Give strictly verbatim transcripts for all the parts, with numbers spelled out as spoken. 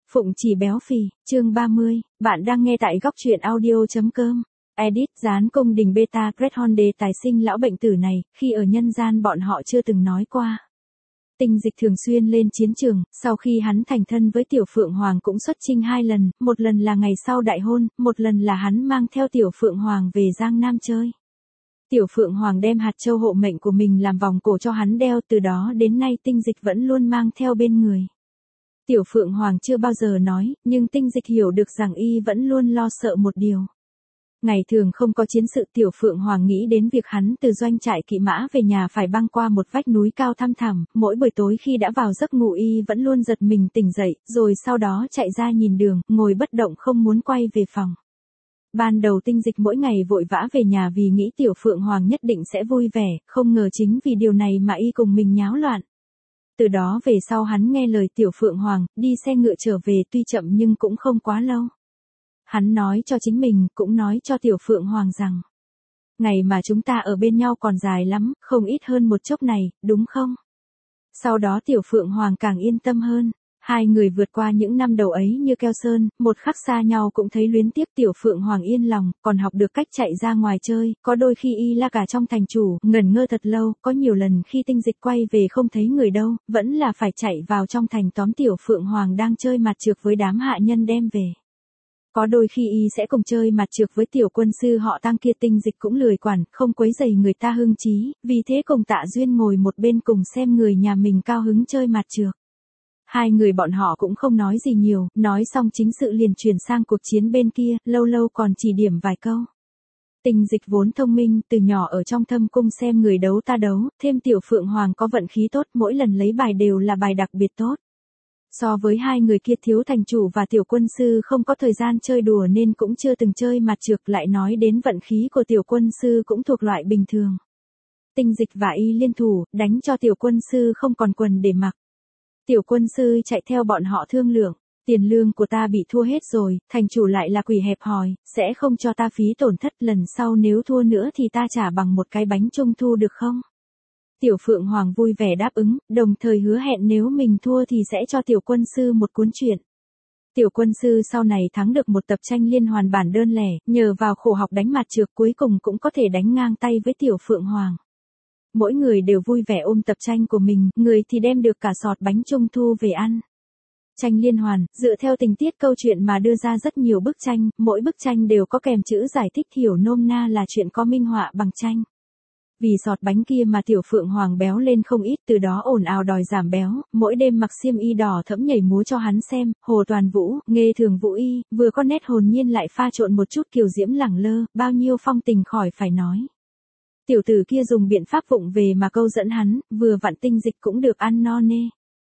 Phụng chỉ béo phì, chương ba mươi, bạn đang nghe tại góc truyện audio.com. Edit dán cung đình beta Great Honde tài sinh lão bệnh tử này, khi ở nhân gian bọn họ chưa từng nói qua. Tinh Dịch thường xuyên lên chiến trường, sau khi hắn thành thân với Tiểu Phượng Hoàng cũng xuất chinh hai lần, một lần là ngày sau đại hôn, một lần là hắn mang theo Tiểu Phượng Hoàng về Giang Nam chơi. Tiểu Phượng Hoàng đem hạt châu hộ mệnh của mình làm vòng cổ cho hắn đeo, từ đó đến nay Tinh Dịch vẫn luôn mang theo bên người. Tiểu Phượng Hoàng chưa bao giờ nói, nhưng Tinh Dịch hiểu được rằng y vẫn luôn lo sợ một điều. Ngày thường không có chiến sự, Tiểu Phượng Hoàng nghĩ đến việc hắn từ doanh trại kỵ mã về nhà phải băng qua một vách núi cao thăm thẳm, mỗi buổi tối khi đã vào giấc ngủ y vẫn luôn giật mình tỉnh dậy, rồi sau đó chạy ra nhìn đường, ngồi bất động không muốn quay về phòng. Ban đầu Tinh Dịch mỗi ngày vội vã về nhà vì nghĩ Tiểu Phượng Hoàng nhất định sẽ vui vẻ, không ngờ chính vì điều này mà y cùng mình nháo loạn. Từ đó về sau hắn nghe lời Tiểu Phượng Hoàng, đi xe ngựa trở về, tuy chậm nhưng cũng không quá lâu. Hắn nói cho chính mình, cũng nói cho Tiểu Phượng Hoàng rằng, ngày mà chúng ta ở bên nhau còn dài lắm, không ít hơn một chốc này, đúng không? Sau đó Tiểu Phượng Hoàng càng yên tâm hơn. Hai người vượt qua những năm đầu ấy như keo sơn, một khắc xa nhau cũng thấy luyến tiếc. Tiểu Phượng Hoàng yên lòng, còn học được cách chạy ra ngoài chơi, có đôi khi y la cả trong thành chủ, ngẩn ngơ thật lâu, có nhiều lần khi Tinh Dịch quay về không thấy người đâu, vẫn là phải chạy vào trong thành tóm Tiểu Phượng Hoàng đang chơi mặt trược với đám hạ nhân đem về. Có đôi khi y sẽ cùng chơi mặt trược với tiểu quân sư họ Tăng kia, Tinh Dịch cũng lười quản, không quấy rầy người ta hưng trí, vì thế cùng Tạ Duyên ngồi một bên cùng xem người nhà mình cao hứng chơi mặt trược. Hai người bọn họ cũng không nói gì nhiều, nói xong chính sự liền chuyển sang cuộc chiến bên kia, lâu lâu còn chỉ điểm vài câu. Tinh Dịch vốn thông minh, từ nhỏ ở trong thâm cung xem người đấu ta đấu, thêm Tiểu Phượng Hoàng có vận khí tốt, mỗi lần lấy bài đều là bài đặc biệt tốt. So với hai người kia, thiếu thành chủ và tiểu quân sư không có thời gian chơi đùa nên cũng chưa từng chơi mặt trược, lại nói đến vận khí của tiểu quân sư cũng thuộc loại bình thường. Tinh Dịch và y liên thủ, đánh cho tiểu quân sư không còn quần để mặc. Tiểu quân sư chạy theo bọn họ thương lượng, tiền lương của ta bị thua hết rồi, thành chủ lại là quỷ hẹp hòi, sẽ không cho ta phí tổn thất, lần sau nếu thua nữa thì ta trả bằng một cái bánh trung thu được không? Tiểu Phượng Hoàng vui vẻ đáp ứng, đồng thời hứa hẹn nếu mình thua thì sẽ cho tiểu quân sư một cuốn truyện. Tiểu quân sư sau này thắng được một tập tranh liên hoàn bản đơn lẻ, nhờ vào khổ học đánh mặt trược cuối cùng cũng có thể đánh ngang tay với Tiểu Phượng Hoàng. Mỗi người đều vui vẻ ôm tập tranh của mình, người thì đem được cả sọt bánh trung thu về ăn. Tranh liên hoàn, dựa theo tình tiết câu chuyện mà đưa ra rất nhiều bức tranh, mỗi bức tranh đều có kèm chữ giải thích, hiểu nôm na là chuyện có minh họa bằng tranh. Vì sọt bánh kia mà Tiểu Phượng Hoàng béo lên không ít, từ đó ồn ào đòi giảm béo, mỗi đêm mặc xiêm y đỏ thẫm nhảy múa cho hắn xem. Hồ Toàn Vũ, nghề thường vũ y, vừa có nét hồn nhiên lại pha trộn một chút kiều diễm lẳng lơ, bao nhiêu phong tình khỏi phải nói. Tiểu tử kia dùng biện pháp vụng về mà câu dẫn hắn, vừa vặn Tinh Dịch cũng được ăn no nê.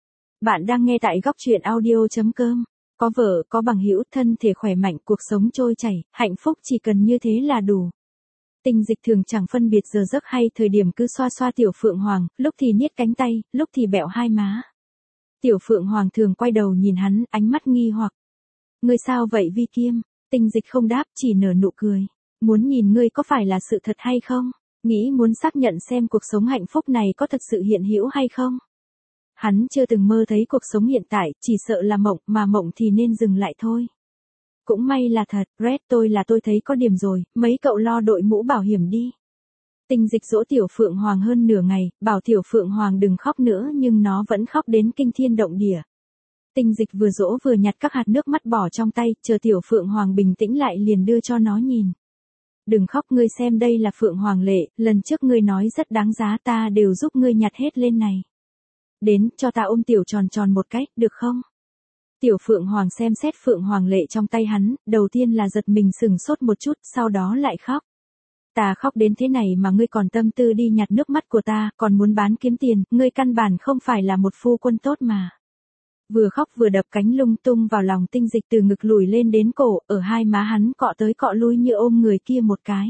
Bạn đang nghe tại góc truyện audio.com. Có vợ, có bằng hữu, thân thể khỏe mạnh, cuộc sống trôi chảy, hạnh phúc chỉ cần như thế là đủ. Tinh Dịch thường chẳng phân biệt giờ giấc hay thời điểm, cứ xoa xoa Tiểu Phượng Hoàng, lúc thì niết cánh tay, lúc thì bẹo hai má. Tiểu Phượng Hoàng thường quay đầu nhìn hắn, ánh mắt nghi hoặc. Ngươi sao vậy Vi Kiêm? Tinh Dịch không đáp, chỉ nở nụ cười. Muốn nhìn ngươi có phải là sự thật hay không? Nghĩ muốn xác nhận xem cuộc sống hạnh phúc này có thật sự hiện hữu hay không? Hắn chưa từng mơ thấy cuộc sống hiện tại, chỉ sợ là mộng, mà mộng thì nên dừng lại thôi. Cũng may là thật, Red, tôi là tôi thấy có điểm rồi, mấy cậu lo đội mũ bảo hiểm đi. Tinh Dịch dỗ Tiểu Phượng Hoàng hơn nửa ngày, bảo Tiểu Phượng Hoàng đừng khóc nữa nhưng nó vẫn khóc đến kinh thiên động địa. Tinh Dịch vừa dỗ vừa nhặt các hạt nước mắt bỏ trong tay, chờ Tiểu Phượng Hoàng bình tĩnh lại liền đưa cho nó nhìn. Đừng khóc, ngươi xem đây là Phượng Hoàng lệ, lần trước ngươi nói rất đáng giá, ta đều giúp ngươi nhặt hết lên này. Đến, cho ta ôm Tiểu tròn tròn một cái, được không? Tiểu Phượng Hoàng xem xét Phượng Hoàng lệ trong tay hắn, đầu tiên là giật mình sừng sốt một chút, sau đó lại khóc. Ta khóc đến thế này mà ngươi còn tâm tư đi nhặt nước mắt của ta, còn muốn bán kiếm tiền, ngươi căn bản không phải là một phu quân tốt mà. Vừa khóc vừa đập cánh lung tung vào lòng Tinh Dịch, từ ngực lùi lên đến cổ, ở hai má hắn cọ tới cọ lui như ôm người kia một cái.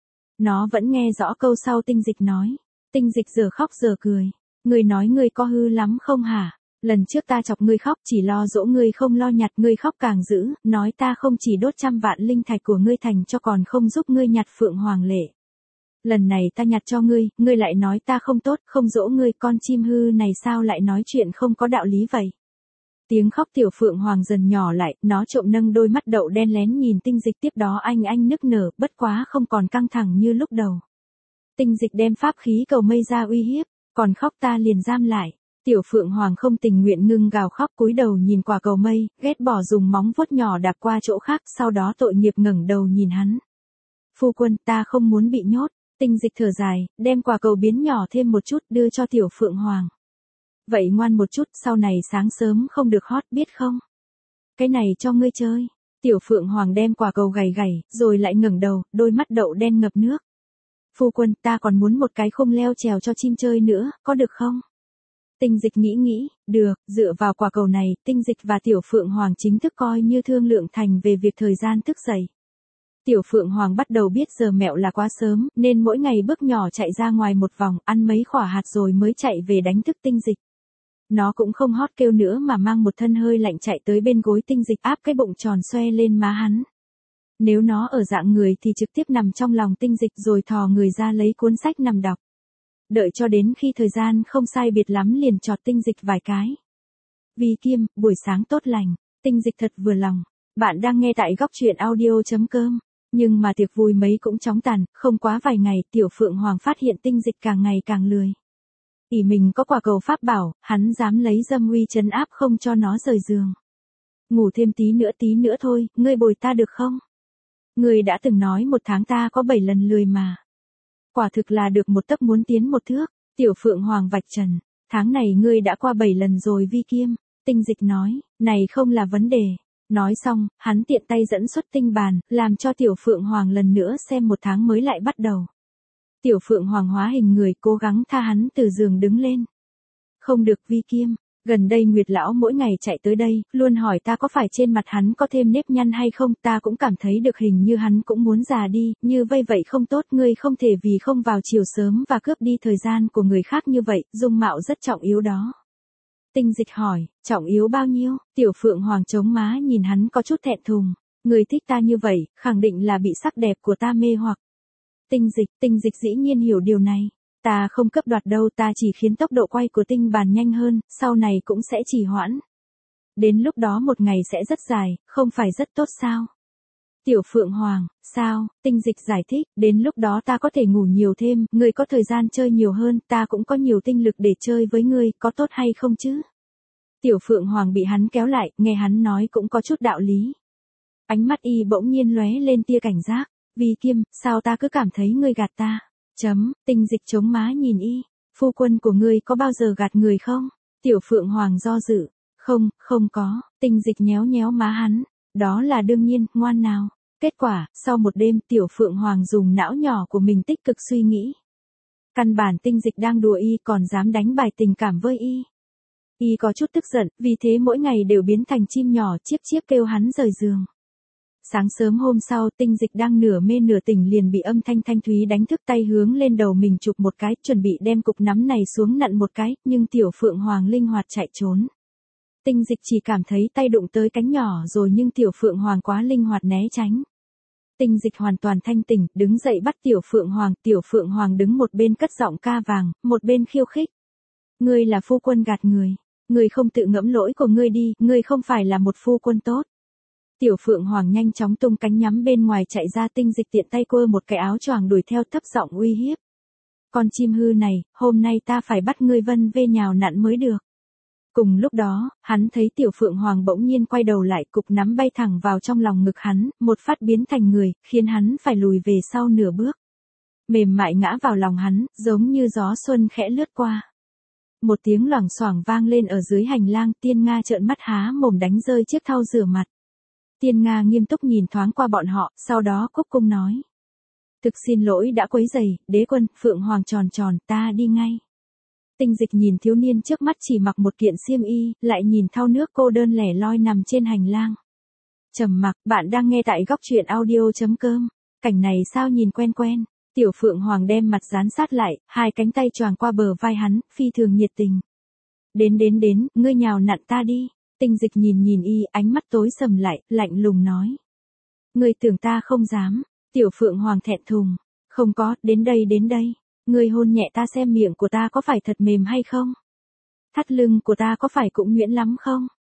Nó vẫn nghe rõ câu sau Tinh Dịch nói. Tinh Dịch giờ khóc giờ cười. Ngươi nói ngươi có hư lắm không hả? Lần trước ta chọc ngươi khóc chỉ lo dỗ ngươi không lo nhặt, ngươi khóc càng dữ, nói ta không chỉ đốt trăm vạn linh thạch của ngươi thành cho còn không giúp ngươi nhặt Phượng Hoàng lệ. Lần này ta nhặt cho ngươi, ngươi lại nói ta không tốt, không dỗ ngươi, con chim hư này sao lại nói chuyện không có đạo lý vậy? Tiếng khóc Tiểu Phượng Hoàng dần nhỏ lại, nó trộm nâng đôi mắt đậu đen lén nhìn Tinh Dịch, tiếp đó anh anh nức nở, bất quá không còn căng thẳng như lúc đầu. Tinh Dịch đem pháp khí cầu mây ra uy hiếp, còn khóc ta liền giam lại. Tiểu Phượng Hoàng không tình nguyện ngưng gào khóc, cúi đầu nhìn quả cầu mây, ghét bỏ dùng móng vuốt nhỏ đạp qua chỗ khác, sau đó tội nghiệp ngẩng đầu nhìn hắn. Phu quân, ta không muốn bị nhốt. Tinh Dịch thở dài, đem quả cầu biến nhỏ thêm một chút đưa cho Tiểu Phượng Hoàng. Vậy ngoan một chút, sau này sáng sớm không được hót biết không? Cái này cho ngươi chơi. Tiểu Phượng Hoàng đem quả cầu gầy gầy, rồi lại ngẩng đầu, đôi mắt đậu đen ngập nước. Phu quân, ta còn muốn một cái khung leo trèo cho chim chơi nữa, có được không? Tinh Dịch nghĩ nghĩ, được, dựa vào quả cầu này, Tinh Dịch và Tiểu Phượng Hoàng chính thức coi như thương lượng thành về việc thời gian thức dậy. Tiểu Phượng Hoàng bắt đầu biết giờ mẹo là quá sớm, nên mỗi ngày bước nhỏ chạy ra ngoài một vòng, ăn mấy quả hạt rồi mới chạy về đánh thức Tinh Dịch. Nó cũng không hót kêu nữa mà mang một thân hơi lạnh chạy tới bên gối Tinh Dịch, áp cái bụng tròn xoe lên má hắn. Nếu nó ở dạng người thì trực tiếp nằm trong lòng Tinh Dịch rồi thò người ra lấy cuốn sách nằm đọc. Đợi cho đến khi thời gian không sai biệt lắm liền chọt Tinh Dịch vài cái. Vi Kiêm, buổi sáng tốt lành. Tinh Dịch thật vừa lòng. Bạn đang nghe tại góc truyện audio chấm com. Nhưng mà tiệc vui mấy cũng chóng tàn, không quá vài ngày, Tiểu Phượng Hoàng phát hiện Tinh Dịch càng ngày càng lười. ỷ mình có quả cầu pháp bảo, hắn dám lấy dâm uy trấn áp không cho nó rời giường. Ngủ thêm tí nữa tí nữa thôi, ngươi bồi ta được không? Ngươi đã từng nói một tháng ta có bảy lần lười mà. Quả thực là được một tấc muốn tiến một thước. Tiểu Phượng Hoàng vạch trần. Tháng này ngươi đã qua bảy lần rồi Vi Kiêm. Tinh Dịch nói, này không là vấn đề. Nói xong, hắn tiện tay dẫn xuất tinh bàn, làm cho Tiểu Phượng Hoàng lần nữa xem một tháng mới lại bắt đầu. Tiểu Phượng Hoàng hóa hình người cố gắng tha hắn từ giường đứng lên. Không được Vi Kiêm, gần đây Nguyệt Lão mỗi ngày chạy tới đây, luôn hỏi ta có phải trên mặt hắn có thêm nếp nhăn hay không, ta cũng cảm thấy được hình như hắn cũng muốn già đi, như vây vậy không tốt, ngươi không thể vì không vào chiều sớm và cướp đi thời gian của người khác như vậy, dung mạo rất trọng yếu đó. Tinh Dịch hỏi, trọng yếu bao nhiêu? Tiểu Phượng Hoàng chống má nhìn hắn có chút thẹn thùng. Người thích ta như vậy, khẳng định là bị sắc đẹp của ta mê hoặc. Tinh Dịch, Tinh Dịch dĩ nhiên hiểu điều này. Ta không cấp đoạt đâu, ta chỉ khiến tốc độ quay của tinh bàn nhanh hơn, sau này cũng sẽ trì hoãn. Đến lúc đó một ngày sẽ rất dài, không phải rất tốt sao? Tiểu Phượng Hoàng, sao? Tinh Dịch giải thích, đến lúc đó ta có thể ngủ nhiều thêm, ngươi có thời gian chơi nhiều hơn, ta cũng có nhiều tinh lực để chơi với ngươi, có tốt hay không chứ? Tiểu Phượng Hoàng bị hắn kéo lại, nghe hắn nói cũng có chút đạo lý. Ánh mắt y bỗng nhiên lóe lên tia cảnh giác. Vi Kiêm, sao ta cứ cảm thấy ngươi gạt ta? Chấm, Tinh Dịch chống má nhìn y. Phu quân của ngươi có bao giờ gạt người không? Tiểu Phượng Hoàng do dự. Không, không có. Tinh Dịch nhéo nhéo má hắn. Đó là đương nhiên, ngoan nào. Kết quả, sau một đêm Tiểu Phượng Hoàng dùng não nhỏ của mình tích cực suy nghĩ. Căn bản Tinh Dịch đang đùa y còn dám đánh bài tình cảm với y. Y có chút tức giận, vì thế mỗi ngày đều biến thành chim nhỏ chiếp chiếp kêu hắn rời giường. Sáng sớm hôm sau Tinh Dịch đang nửa mê nửa tỉnh liền bị âm thanh thanh thúy đánh thức, tay hướng lên đầu mình chụp một cái, chuẩn bị đem cục nắm này xuống nặn một cái, nhưng Tiểu Phượng Hoàng linh hoạt chạy trốn. Tinh Dịch chỉ cảm thấy tay đụng tới cánh nhỏ rồi nhưng Tiểu Phượng Hoàng quá linh hoạt né tránh. Tinh Dịch hoàn toàn thanh tỉnh, đứng dậy bắt Tiểu Phượng Hoàng, Tiểu Phượng Hoàng đứng một bên cất giọng ca vàng, một bên khiêu khích. Ngươi là phu quân gạt người, ngươi không tự ngẫm lỗi của ngươi đi, ngươi không phải là một phu quân tốt. Tiểu Phượng Hoàng nhanh chóng tung cánh nhắm bên ngoài chạy ra, Tinh Dịch tiện tay quơ một cái áo choàng đuổi theo thấp giọng uy hiếp. Con chim hư này, hôm nay ta phải bắt ngươi vân vê nhào nặn mới được. Cùng lúc đó, hắn thấy Tiểu Phượng Hoàng bỗng nhiên quay đầu lại, cục nắm bay thẳng vào trong lòng ngực hắn, một phát biến thành người, khiến hắn phải lùi về sau nửa bước. Mềm mại ngã vào lòng hắn, giống như gió xuân khẽ lướt qua. Một tiếng loảng xoảng vang lên ở dưới hành lang, Tiên Nga trợn mắt há mồm đánh rơi chiếc thau rửa mặt. Tiên Nga nghiêm túc nhìn thoáng qua bọn họ, sau đó cúc cung nói. Thực xin lỗi đã quấy rầy, đế quân, Phượng Hoàng tròn tròn, ta đi ngay. Tinh Dịch nhìn thiếu niên trước mắt chỉ mặc một kiện xiêm y, lại nhìn thau nước cô đơn lẻ loi nằm trên hành lang. Trầm mặc, bạn đang nghe tại góc truyện audio chấm com. Cảnh này sao nhìn quen quen. Tiểu Phượng Hoàng đem mặt dán sát lại, hai cánh tay choàng qua bờ vai hắn, phi thường nhiệt tình. Đến đến đến, ngươi nhào nặn ta đi. Tinh Dịch nhìn nhìn y, ánh mắt tối sầm lại, lạnh lùng nói. Ngươi tưởng ta không dám. Tiểu Phượng Hoàng thẹn thùng. Không có, đến đây đến đây. Ngươi hôn nhẹ ta xem miệng của ta có phải thật mềm hay không? Thắt lưng của ta có phải cũng nhuyễn lắm không?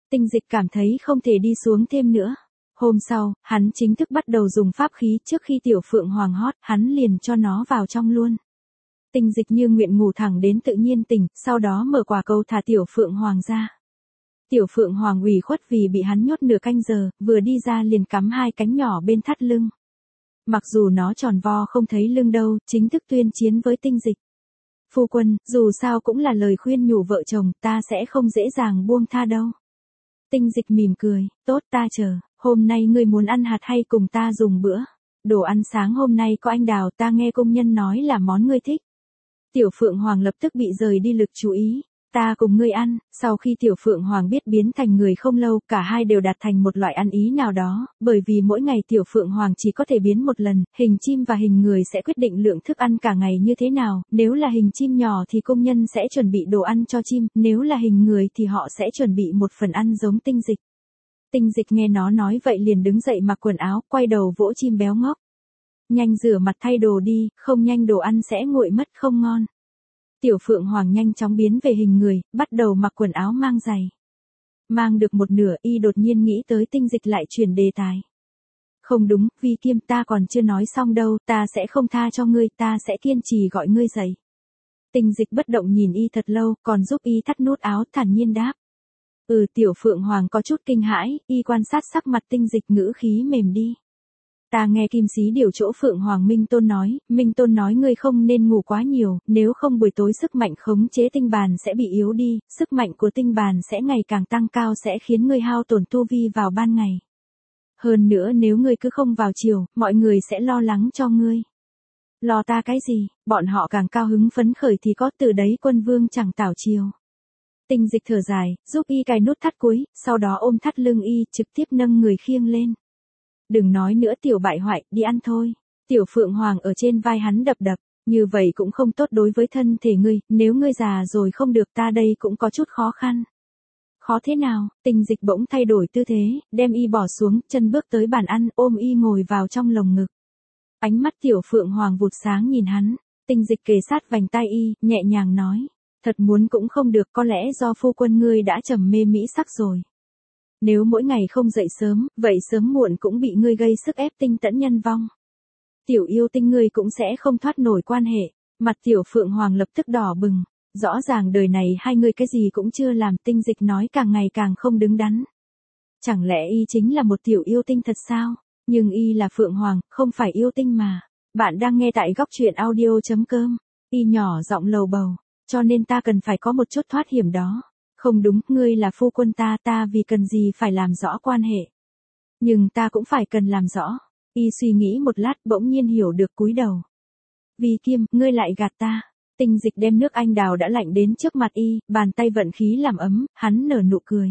Tinh Dịch cảm thấy không thể đi xuống thêm nữa. Hôm sau, hắn chính thức bắt đầu dùng pháp khí, trước khi Tiểu Phượng Hoàng hót, hắn liền cho nó vào trong luôn. Tinh Dịch như nguyện ngủ thẳng đến tự nhiên tỉnh, sau đó mở quả cầu thả Tiểu Phượng Hoàng ra. Tiểu Phượng Hoàng ủy khuất vì bị hắn nhốt nửa canh giờ, vừa đi ra liền cắm hai cánh nhỏ bên thắt lưng. Mặc dù nó tròn vo không thấy lưng đâu, chính thức tuyên chiến với Tinh Dịch. Phu quân, dù sao cũng là lời khuyên nhủ vợ chồng, ta sẽ không dễ dàng buông tha đâu. Tinh Dịch mỉm cười, tốt ta chờ, hôm nay ngươi muốn ăn hạt hay cùng ta dùng bữa? Đồ ăn sáng hôm nay có anh đào, ta nghe công nhân nói là món ngươi thích. Tiểu Phượng Hoàng lập tức bị rời đi lực chú ý. Ta cùng ngươi ăn. Sau khi Tiểu Phượng Hoàng biết biến thành người không lâu, cả hai đều đạt thành một loại ăn ý nào đó, bởi vì mỗi ngày Tiểu Phượng Hoàng chỉ có thể biến một lần, hình chim và hình người sẽ quyết định lượng thức ăn cả ngày như thế nào, nếu là hình chim nhỏ thì công nhân sẽ chuẩn bị đồ ăn cho chim, nếu là hình người thì họ sẽ chuẩn bị một phần ăn giống Tinh Dịch. Tinh Dịch nghe nó nói vậy liền đứng dậy mặc quần áo, quay đầu vỗ chim béo ngốc. Nhanh rửa mặt thay đồ đi, không nhanh đồ ăn sẽ nguội mất không ngon. Tiểu Phượng Hoàng nhanh chóng biến về hình người, bắt đầu mặc quần áo mang giày. Mang được một nửa, y đột nhiên nghĩ tới Tinh Dịch lại chuyển đề tài. Không đúng, Vi Kiêm, ta còn chưa nói xong đâu, ta sẽ không tha cho ngươi, ta sẽ kiên trì gọi ngươi dậy. Tinh Dịch bất động nhìn y thật lâu, còn giúp y thắt nút áo, thản nhiên đáp. Ừ, Tiểu Phượng Hoàng có chút kinh hãi, y quan sát sắc mặt Tinh Dịch, ngữ khí mềm đi. Ta nghe Kim Xí Điều chỗ Phượng Hoàng Minh Tôn nói, Minh Tôn nói ngươi không nên ngủ quá nhiều, nếu không buổi tối sức mạnh khống chế tinh bàn sẽ bị yếu đi, sức mạnh của tinh bàn sẽ ngày càng tăng cao sẽ khiến ngươi hao tổn tu vi vào ban ngày. Hơn nữa nếu ngươi cứ không vào chiều, mọi người sẽ lo lắng cho ngươi. Lo ta cái gì, bọn họ càng cao hứng phấn khởi thì có, từ đấy quân vương chẳng tảo chiều. Tinh Dịch thở dài, giúp y cài nút thắt cuối, sau đó ôm thắt lưng y, trực tiếp nâng người khiêng lên. Đừng nói nữa tiểu bại hoại, đi ăn thôi. Tiểu Phượng Hoàng ở trên vai hắn đập đập, như vậy cũng không tốt đối với thân thể ngươi, nếu ngươi già rồi không được ta đây cũng có chút khó khăn. Khó thế nào? Tinh Dịch bỗng thay đổi tư thế, đem y bỏ xuống, chân bước tới bàn ăn, ôm y ngồi vào trong lồng ngực. Ánh mắt Tiểu Phượng Hoàng vụt sáng nhìn hắn, Tinh Dịch kề sát vành tai y, nhẹ nhàng nói, thật muốn cũng không được, có lẽ do phu quân ngươi đã trầm mê mỹ sắc rồi. Nếu mỗi ngày không dậy sớm, vậy sớm muộn cũng bị ngươi gây sức ép tinh tẫn nhân vong. Tiểu yêu tinh ngươi cũng sẽ không thoát nổi quan hệ. Mặt Tiểu Phượng Hoàng lập tức đỏ bừng. Rõ ràng đời này hai người cái gì cũng chưa làm. Tinh Dịch nói càng ngày càng không đứng đắn. Chẳng lẽ y chính là một tiểu yêu tinh thật sao? Nhưng y là Phượng Hoàng, không phải yêu tinh mà. Bạn đang nghe tại góc truyện audio chấm com. Y nhỏ giọng lầu bầu. Cho nên ta cần phải có một chút thoát hiểm đó. Không đúng, ngươi là phu quân ta, ta vì cần gì phải làm rõ quan hệ. Nhưng ta cũng phải cần làm rõ. Y suy nghĩ một lát bỗng nhiên hiểu được, cúi đầu. Vi Kiêm, ngươi lại gạt ta. Tinh Dịch đem nước anh đào đã lạnh đến trước mặt y, bàn tay vận khí làm ấm, hắn nở nụ cười.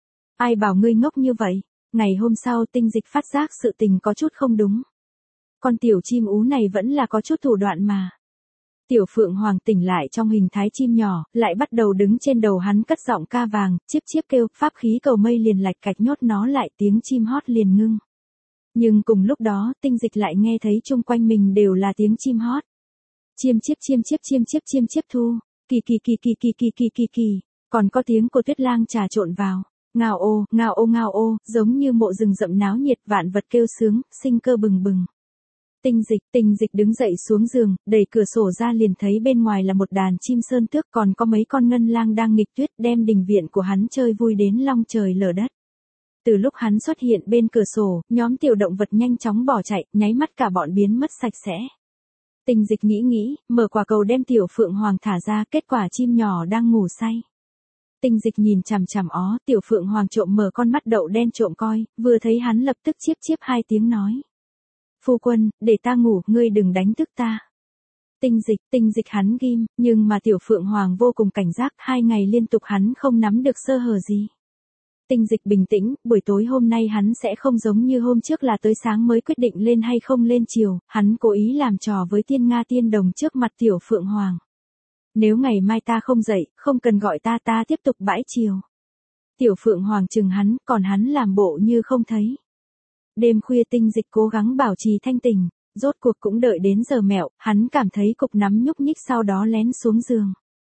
Ai bảo ngươi ngốc như vậy? Ngày hôm sau Tinh Dịch phát giác sự tình có chút không đúng. Con tiểu chim ú này vẫn là có chút thủ đoạn mà. Tiểu Phượng Hoàng tỉnh lại trong hình thái chim nhỏ, lại bắt đầu đứng trên đầu hắn cất giọng ca vàng, chiếp chiếp kêu, pháp khí cầu mây liền lạch cạch nhốt nó lại, tiếng chim hót liền ngưng. Nhưng cùng lúc đó, Tinh Dịch lại nghe thấy chung quanh mình đều là tiếng chim hót. Chiêm chiếp chiêm chiếp chiêm chiếp chiêm chiếp thu, kỳ kỳ kỳ kỳ kỳ kỳ kỳ kỳ kỳ, còn có tiếng của Tuyết Lang trà trộn vào. Ngao ô, ngao ô ngao ô, giống như mộ rừng rậm náo nhiệt, vạn vật kêu sướng, sinh cơ bừng bừng. Tinh Dịch, Tinh Dịch đứng dậy xuống giường, đẩy cửa sổ ra liền thấy bên ngoài là một đàn chim sơn tước, còn có mấy con ngân lang đang nghịch tuyết, đem đình viện của hắn chơi vui đến long trời lở đất. Từ lúc hắn xuất hiện bên cửa sổ, nhóm tiểu động vật nhanh chóng bỏ chạy, nháy mắt cả bọn biến mất sạch sẽ. Tinh Dịch nghĩ nghĩ, mở quả cầu đem Tiểu Phượng Hoàng thả ra, kết quả chim nhỏ đang ngủ say. Tinh Dịch nhìn chằm chằm ó, Tiểu Phượng Hoàng trộm mở con mắt đậu đen trộm coi, vừa thấy hắn lập tức chiếp chiếp hai tiếng nói. Phu quân, để ta ngủ, ngươi đừng đánh thức ta. Tinh Dịch, Tinh Dịch hắn ghim, nhưng mà Tiểu Phượng Hoàng vô cùng cảnh giác, hai ngày liên tục hắn không nắm được sơ hở gì. Tinh Dịch bình tĩnh, buổi tối hôm nay hắn sẽ không giống như hôm trước là tới sáng mới quyết định lên hay không lên chiều, hắn cố ý làm trò với Tiên Nga Tiên Đồng trước mặt Tiểu Phượng Hoàng. Nếu ngày mai ta không dậy, không cần gọi ta, ta tiếp tục bãi chiều. Tiểu Phượng Hoàng chừng hắn, còn hắn làm bộ như không thấy. Đêm khuya Tinh Dịch cố gắng bảo trì thanh tỉnh, rốt cuộc cũng đợi đến giờ mẹo, hắn cảm thấy cục nắm nhúc nhích sau đó lén xuống giường.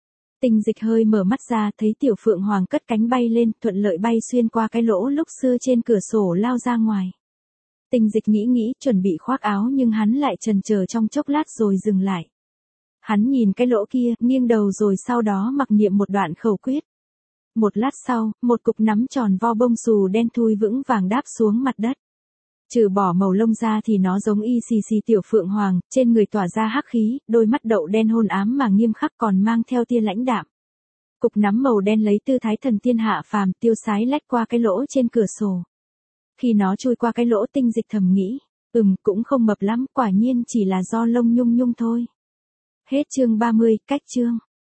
Tinh Dịch hơi mở mắt ra, thấy Tiểu Phượng Hoàng cất cánh bay lên, thuận lợi bay xuyên qua cái lỗ lúc xưa trên cửa sổ lao ra ngoài. Tinh Dịch nghĩ nghĩ, chuẩn bị khoác áo nhưng hắn lại chần chờ trong chốc lát rồi dừng lại. Hắn nhìn cái lỗ kia, nghiêng đầu rồi sau đó mặc niệm một đoạn khẩu quyết. Một lát sau, một cục nắm tròn vo bông xù đen thui vững vàng đáp xuống mặt đất. Trừ bỏ màu lông ra thì nó giống y xì xì Tiểu Phượng Hoàng, trên người tỏa ra hắc khí, đôi mắt đậu đen hôn ám mà nghiêm khắc còn mang theo tia lãnh đạm. Cục nắm màu đen lấy tư thái thần tiên hạ phàm tiêu sái lách qua cái lỗ trên cửa sổ. Khi nó chui qua cái lỗ, Tinh Dịch thầm nghĩ, ừm cũng không mập lắm, quả nhiên chỉ là do lông nhung nhung thôi. Hết chương ba mươi, cách chương.